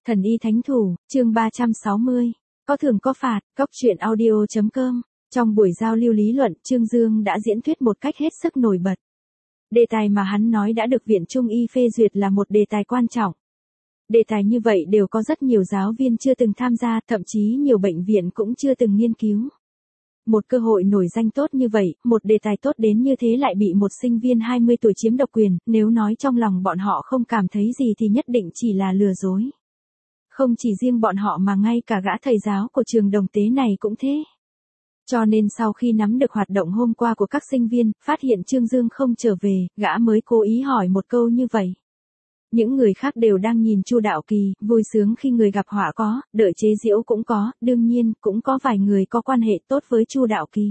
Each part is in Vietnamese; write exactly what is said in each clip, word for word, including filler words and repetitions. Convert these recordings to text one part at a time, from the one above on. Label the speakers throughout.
Speaker 1: Thần y thánh thủ, chương ba trăm sáu mươi. Có thưởng có phạt, Cóc truyện audio.com. Trong buổi giao lưu lý luận, Trương Dương đã diễn thuyết một cách hết sức nổi bật. Đề tài mà hắn nói đã được Viện Trung y phê duyệt là một đề tài quan trọng. Đề tài như vậy đều có rất nhiều giáo viên chưa từng tham gia, thậm chí nhiều bệnh viện cũng chưa từng nghiên cứu. Một cơ hội nổi danh tốt như vậy, một đề tài tốt đến như thế lại bị một sinh viên hai mươi tuổi chiếm độc quyền, nếu nói trong lòng bọn họ không cảm thấy gì thì nhất định chỉ là lừa dối. Không chỉ riêng bọn họ mà ngay cả gã thầy giáo của trường Đồng Tế này cũng thế. Cho nên sau khi nắm được hoạt động hôm qua của các sinh viên, phát hiện Trương Dương không trở về, gã mới cố ý hỏi một câu như vậy. Những người khác đều đang nhìn Chu Đạo Kỳ, vui sướng khi người gặp họa có, đợi chế giễu cũng có, đương nhiên, cũng có vài người có quan hệ tốt với Chu Đạo Kỳ.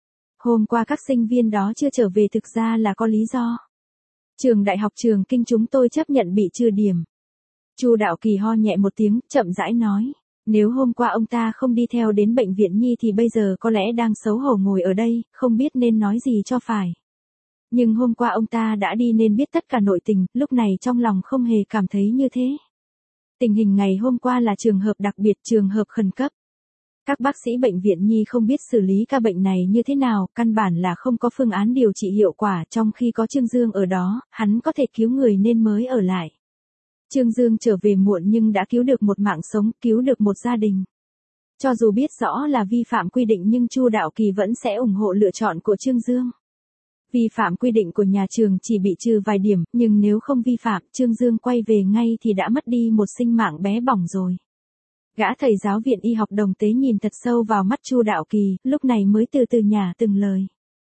Speaker 1: Hôm qua các sinh viên đó chưa trở về thực ra là có lý do. Trường Đại học Trường Kinh chúng tôi chấp nhận bị trừ điểm. Chu Đạo Kỳ ho nhẹ một tiếng, chậm rãi nói. Nếu hôm qua ông ta không đi theo đến bệnh viện nhi thì bây giờ có lẽ đang xấu hổ ngồi ở đây, không biết nên nói gì cho phải. Nhưng hôm qua ông ta đã đi nên biết tất cả nội tình, lúc này trong lòng không hề cảm thấy như thế. Tình hình ngày hôm qua là trường hợp đặc biệt, trường hợp khẩn cấp. Các bác sĩ bệnh viện nhi không biết xử lý ca bệnh này như thế nào, căn bản là không có phương án điều trị hiệu quả, trong khi có Trương Dương ở đó, hắn có thể cứu người nên mới ở lại. Trương Dương trở về muộn nhưng đã cứu được một mạng sống, cứu được một gia đình. Cho dù biết rõ là vi phạm quy định nhưng Chu Đạo Kỳ vẫn sẽ ủng hộ lựa chọn của Trương Dương. Vi phạm quy định của nhà trường chỉ bị trừ vài điểm, nhưng nếu không vi phạm, Trương Dương quay về ngay thì đã mất đi một sinh mạng bé bỏng rồi. Gã thầy giáo Viện Y học Đồng Tế nhìn thật sâu vào mắt Chu Đạo Kỳ, lúc này mới từ từ nhả từng lời.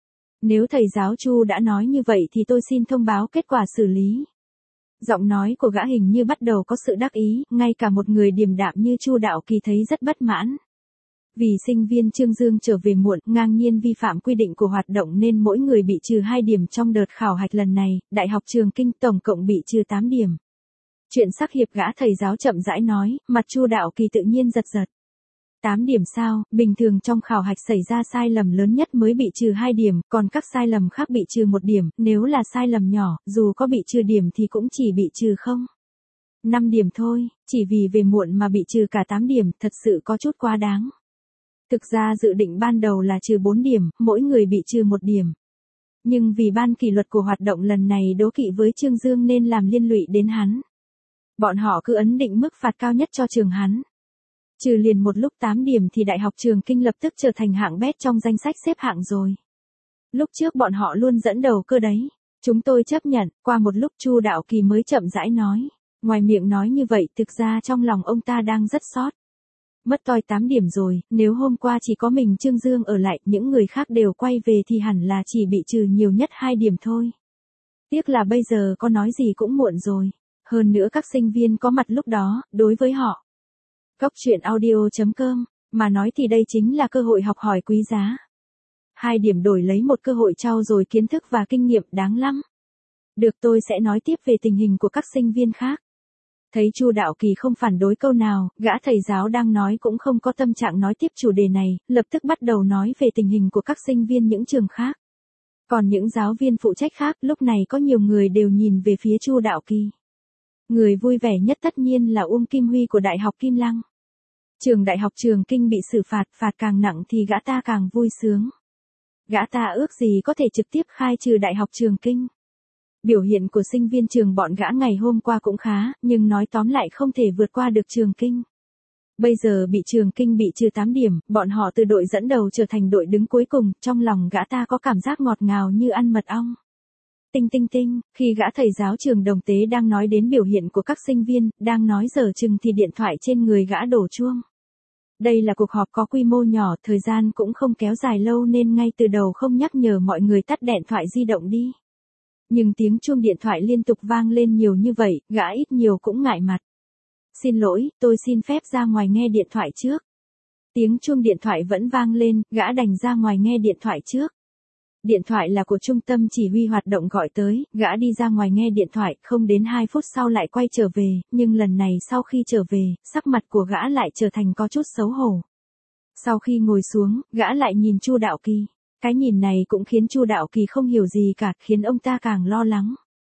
Speaker 1: Nếu thầy giáo Chu đã nói như vậy thì tôi xin thông báo kết quả xử lý. Giọng nói của gã hình như bắt đầu có sự đắc ý, ngay cả một người điềm đạm như Chu Đạo Kỳ thấy rất bất mãn. Vì sinh viên Trương Dương trở về muộn, ngang nhiên vi phạm quy định của hoạt động nên mỗi người bị trừ hai điểm trong đợt khảo hạch lần này, Đại học Trường Kinh tổng cộng bị trừ tám điểm. Chuyện sắc hiệp gã thầy giáo chậm rãi nói, mặt Chu Đạo Kỳ tự nhiên giật giật. tám điểm sao, bình thường trong khảo hạch xảy ra sai lầm lớn nhất mới bị trừ hai điểm, còn các sai lầm khác bị trừ một điểm, nếu là sai lầm nhỏ, dù có bị trừ điểm thì cũng chỉ bị trừ không. năm điểm thôi, chỉ vì về muộn mà bị trừ cả tám điểm, thật sự có chút quá đáng. Thực ra dự định ban đầu là trừ bốn điểm, mỗi người bị trừ một điểm. Nhưng vì ban kỷ luật của hoạt động lần này đố kỵ với Trương Dương nên làm liên lụy đến hắn. Bọn họ cứ ấn định mức phạt cao nhất cho trường hắn. Trừ liền một lúc tám điểm thì Đại học Trường Kinh lập tức trở thành hạng bét trong danh sách xếp hạng rồi. Lúc trước bọn họ luôn dẫn đầu cơ đấy. Chúng tôi chấp nhận, qua một lúc Chu Đạo Kỳ mới chậm rãi nói. Ngoài miệng nói như vậy thực ra trong lòng ông ta đang rất xót. Mất toi tám điểm rồi, nếu hôm qua chỉ có mình Trương Dương ở lại, những người khác đều quay về thì hẳn là chỉ bị trừ nhiều nhất hai điểm thôi. Tiếc là bây giờ có nói gì cũng muộn rồi. Hơn nữa các sinh viên có mặt lúc đó, đối với họ. Cóc truyện audio.com, mà nói thì đây chính là cơ hội học hỏi quý giá. Hai điểm đổi lấy một cơ hội trau dồi kiến thức và kinh nghiệm đáng lắm. Được, tôi sẽ nói tiếp về tình hình của các sinh viên khác. Thấy Chu Đạo Kỳ không phản đối câu nào, gã thầy giáo đang nói cũng không có tâm trạng nói tiếp chủ đề này, lập tức bắt đầu nói về tình hình của các sinh viên những trường khác. Còn những giáo viên phụ trách khác, lúc này có nhiều người đều nhìn về phía Chu Đạo Kỳ. Người vui vẻ nhất tất nhiên là Uông Kim Huy của Đại học Kim Lăng. Trường Đại học Trường Kinh bị xử phạt, phạt càng nặng thì gã ta càng vui sướng. Gã ta ước gì có thể trực tiếp khai trừ Đại học Trường Kinh. Biểu hiện của sinh viên trường bọn gã ngày hôm qua cũng khá, nhưng nói tóm lại không thể vượt qua được Trường Kinh. Bây giờ bị Trường Kinh bị trừ tám điểm, bọn họ từ đội dẫn đầu trở thành đội đứng cuối cùng, trong lòng gã ta có cảm giác ngọt ngào như ăn mật ong. Tinh tinh tinh, khi gã thầy giáo trường Đồng Tế đang nói đến biểu hiện của các sinh viên, đang nói dở chừng thì điện thoại trên người gã đổ chuông. Đây là cuộc họp có quy mô nhỏ, thời gian cũng không kéo dài lâu nên ngay từ đầu không nhắc nhở mọi người tắt điện thoại di động đi. Nhưng tiếng chuông điện thoại liên tục vang lên nhiều như vậy, gã ít nhiều cũng ngại mặt. Xin lỗi, tôi xin phép ra ngoài nghe điện thoại trước. Tiếng chuông điện thoại vẫn vang lên, gã đành ra ngoài nghe điện thoại trước. Điện thoại là của trung tâm chỉ huy hoạt động gọi tới, gã đi ra ngoài nghe điện thoại, không đến hai phút sau lại quay trở về, nhưng lần này sau khi trở về, sắc mặt của gã lại trở thành có chút xấu hổ. Sau khi ngồi xuống, gã lại nhìn Chu Đạo Kỳ. Cái nhìn này cũng khiến Chu Đạo Kỳ không hiểu gì cả, khiến ông ta càng lo lắng.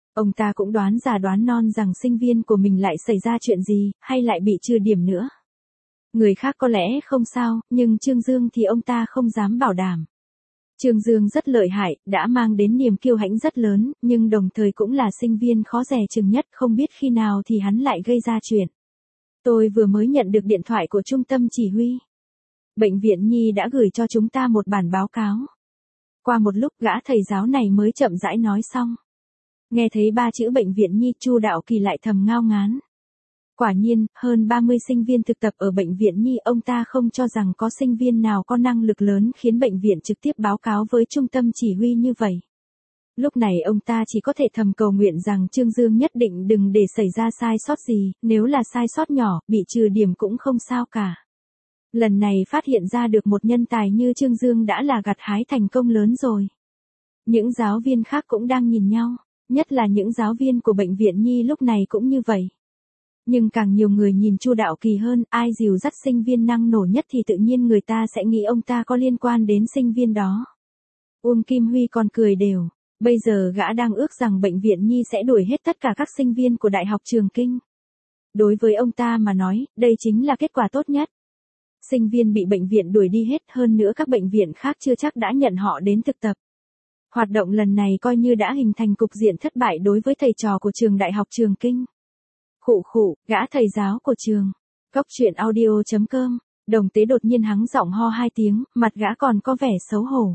Speaker 1: Ông ta cũng đoán già đoán non rằng sinh viên của mình lại xảy ra chuyện gì, hay lại bị trừ điểm nữa. Người khác có lẽ không sao, nhưng Trương Dương thì ông ta không dám bảo đảm. Trương Dương rất lợi hại, đã mang đến niềm kiêu hãnh rất lớn, nhưng đồng thời cũng là sinh viên khó dè chừng nhất, không biết khi nào thì hắn lại gây ra chuyện. Tôi vừa mới nhận được điện thoại của trung tâm chỉ huy. Bệnh viện Nhi đã gửi cho chúng ta một bản báo cáo. Qua một lúc gã thầy giáo này mới chậm rãi nói xong. Nghe thấy ba chữ bệnh viện Nhi, Chu Đạo Kỳ lại thầm ngao ngán. Quả nhiên, hơn ba mươi sinh viên thực tập ở bệnh viện Nhi, ông ta không cho rằng có sinh viên nào có năng lực lớn khiến bệnh viện trực tiếp báo cáo với trung tâm chỉ huy như vậy. Lúc này ông ta chỉ có thể thầm cầu nguyện rằng Trương Dương nhất định đừng để xảy ra sai sót gì, nếu là sai sót nhỏ, bị trừ điểm cũng không sao cả. Lần này phát hiện ra được một nhân tài như Trương Dương đã là gặt hái thành công lớn rồi. Những giáo viên khác cũng đang nhìn nhau, nhất là những giáo viên của bệnh viện Nhi lúc này cũng như vậy. Nhưng càng nhiều người nhìn Chu Đạo Kỳ hơn, ai dìu dắt sinh viên năng nổ nhất thì tự nhiên người ta sẽ nghĩ ông ta có liên quan đến sinh viên đó. Uông Kim Huy còn cười đều, bây giờ gã đang ước rằng bệnh viện Nhi sẽ đuổi hết tất cả các sinh viên của Đại học Trường Kinh. Đối với ông ta mà nói, đây chính là kết quả tốt nhất. Sinh viên bị bệnh viện đuổi đi hết, hơn nữa các bệnh viện khác chưa chắc đã nhận họ đến thực tập. Hoạt động lần này coi như đã hình thành cục diện thất bại đối với thầy trò của trường Đại học Trường Kinh. Khụ khụ, gã thầy giáo của trường. Góc truyện audio chấm com, Đồng Tế đột nhiên hắng giọng ho hai tiếng, mặt gã còn có vẻ xấu hổ.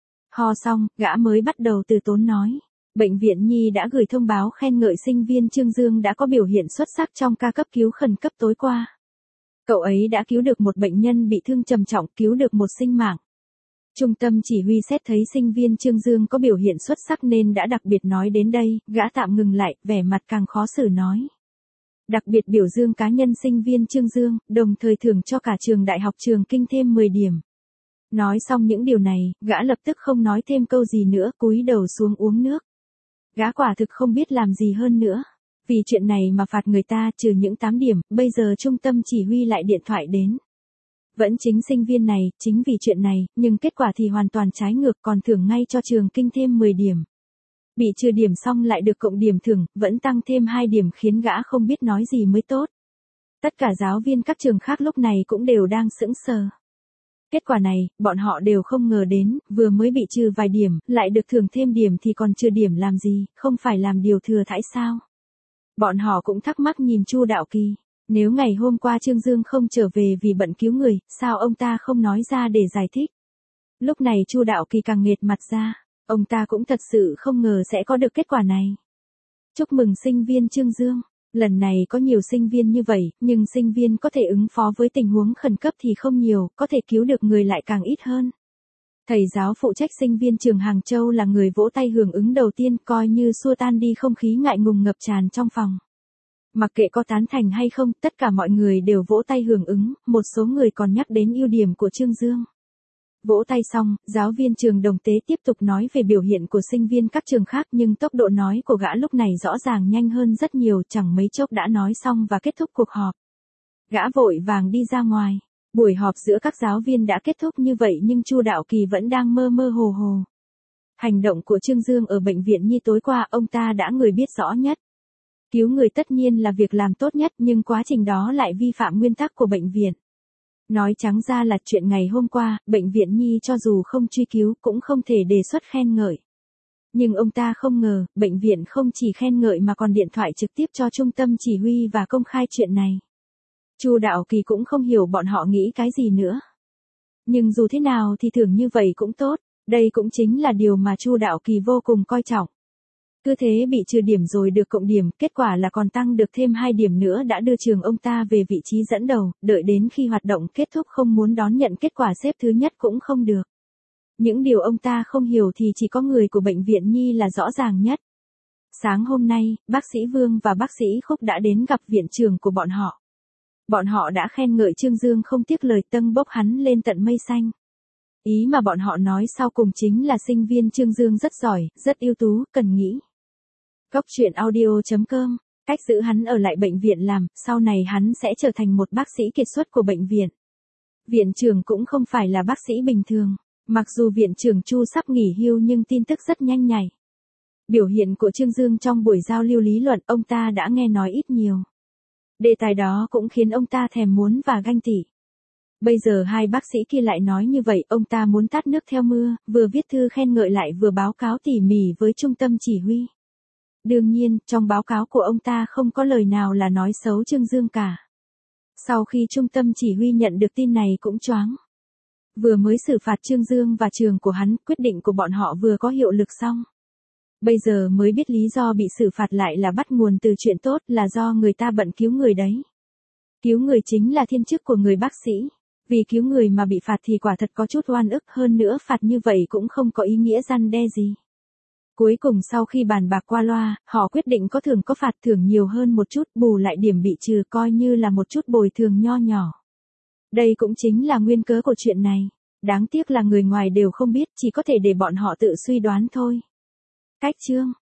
Speaker 1: Ho xong, gã mới bắt đầu từ tốn nói. Bệnh viện Nhi đã gửi thông báo khen ngợi sinh viên Trương Dương đã có biểu hiện xuất sắc trong ca cấp cứu khẩn cấp tối qua. Cậu ấy đã cứu được một bệnh nhân bị thương trầm trọng, cứu được một sinh mạng. Trung tâm chỉ huy xét thấy sinh viên Trương Dương có biểu hiện xuất sắc nên đã đặc biệt nói đến đây, gã tạm ngừng lại, vẻ mặt càng khó xử nói. Đặc biệt biểu dương cá nhân sinh viên Trương Dương, đồng thời thưởng cho cả trường Đại học Trường Kinh thêm mười điểm. Nói xong những điều này, gã lập tức không nói thêm câu gì nữa, cúi đầu xuống uống nước. Gã quả thực không biết làm gì hơn nữa. Vì chuyện này mà phạt người ta trừ những tám điểm, bây giờ trung tâm chỉ huy lại điện thoại đến. Vẫn chính sinh viên này, chính vì chuyện này, nhưng kết quả thì hoàn toàn trái ngược, còn thưởng ngay cho Trường Kinh thêm mười điểm. Bị trừ điểm xong lại được cộng điểm thưởng, vẫn tăng thêm hai điểm khiến gã không biết nói gì mới tốt. Tất cả giáo viên các trường khác lúc này cũng đều đang sững sờ. Kết quả này, bọn họ đều không ngờ đến, vừa mới bị trừ vài điểm, lại được thưởng thêm điểm thì còn trừ điểm làm gì, không phải làm điều thừa thãi sao? Bọn họ cũng thắc mắc nhìn Chu Đạo Kỳ, nếu ngày hôm qua Trương Dương không trở về vì bận cứu người, sao ông ta không nói ra để giải thích? Lúc này Chu Đạo Kỳ càng nghệt mặt ra, ông ta cũng thật sự không ngờ sẽ có được kết quả này. Chúc mừng sinh viên Trương Dương, lần này có nhiều sinh viên như vậy, nhưng sinh viên có thể ứng phó với tình huống khẩn cấp thì không nhiều, có thể cứu được người lại càng ít hơn. Thầy giáo phụ trách sinh viên trường Hàng Châu là người vỗ tay hưởng ứng đầu tiên, coi như xua tan đi không khí ngại ngùng ngập tràn trong phòng. Mặc kệ có tán thành hay không, tất cả mọi người đều vỗ tay hưởng ứng, một số người còn nhắc đến ưu điểm của Trương Dương. Vỗ tay xong, giáo viên trường Đồng Tế tiếp tục nói về biểu hiện của sinh viên các trường khác, nhưng tốc độ nói của gã lúc này rõ ràng nhanh hơn rất nhiều, chẳng mấy chốc đã nói xong và kết thúc cuộc họp. Gã vội vàng đi ra ngoài. Buổi họp giữa các giáo viên đã kết thúc như vậy nhưng Chu Đạo Kỳ vẫn đang mơ mơ hồ hồ. Hành động của Trương Dương ở bệnh viện Nhi tối qua ông ta đã người biết rõ nhất. Cứu người tất nhiên là việc làm tốt nhất nhưng quá trình đó lại vi phạm nguyên tắc của bệnh viện. Nói trắng ra là chuyện ngày hôm qua, bệnh viện Nhi cho dù không truy cứu cũng không thể đề xuất khen ngợi. Nhưng ông ta không ngờ, bệnh viện không chỉ khen ngợi mà còn điện thoại trực tiếp cho trung tâm chỉ huy và công khai chuyện này. Chu Đạo Kỳ cũng không hiểu bọn họ nghĩ cái gì nữa. Nhưng dù thế nào thì thưởng như vậy cũng tốt, đây cũng chính là điều mà Chu Đạo Kỳ vô cùng coi trọng. Cứ thế bị trừ điểm rồi được cộng điểm, kết quả là còn tăng được thêm hai điểm nữa đã đưa trường ông ta về vị trí dẫn đầu, đợi đến khi hoạt động kết thúc không muốn đón nhận kết quả xếp thứ nhất cũng không được. Những điều ông ta không hiểu thì chỉ có người của bệnh viện Nhi là rõ ràng nhất. Sáng hôm nay, bác sĩ Vương và bác sĩ Khúc đã đến gặp viện trưởng của bọn họ. Bọn họ đã khen ngợi Trương Dương không tiếc lời tâng bốc hắn lên tận mây xanh. Ý mà bọn họ nói sau cùng chính là sinh viên Trương Dương rất giỏi, rất ưu tú, cần nghĩ. Góc truyện audio chấm com, cách giữ hắn ở lại bệnh viện làm, sau này hắn sẽ trở thành một bác sĩ kiệt xuất của bệnh viện. Viện trưởng cũng không phải là bác sĩ bình thường, mặc dù viện trưởng Chu sắp nghỉ hưu nhưng tin tức rất nhanh nhạy. Biểu hiện của Trương Dương trong buổi giao lưu lý luận ông ta đã nghe nói ít nhiều. Đề tài đó cũng khiến ông ta thèm muốn và ganh tị. Bây giờ hai bác sĩ kia lại nói như vậy, ông ta muốn tát nước theo mưa, vừa viết thư khen ngợi lại vừa báo cáo tỉ mỉ với trung tâm chỉ huy. Đương nhiên, trong báo cáo của ông ta không có lời nào là nói xấu Trương Dương cả. Sau khi trung tâm chỉ huy nhận được tin này cũng choáng. Vừa mới xử phạt Trương Dương và trường của hắn, quyết định của bọn họ vừa có hiệu lực xong. Bây giờ mới biết lý do bị xử phạt lại là bắt nguồn từ chuyện tốt, là do người ta bận cứu người đấy. Cứu người chính là thiên chức của người bác sĩ. Vì cứu người mà bị phạt thì quả thật có chút oan ức, hơn nữa phạt như vậy cũng không có ý nghĩa răn đe gì. Cuối cùng sau khi bàn bạc qua loa, họ quyết định có thưởng có phạt, thưởng nhiều hơn một chút, bù lại điểm bị trừ, coi như là một chút bồi thường nho nhỏ. Đây cũng chính là nguyên cớ của chuyện này. Đáng tiếc là người ngoài đều không biết, chỉ có thể để bọn họ tự suy đoán thôi. Cách chương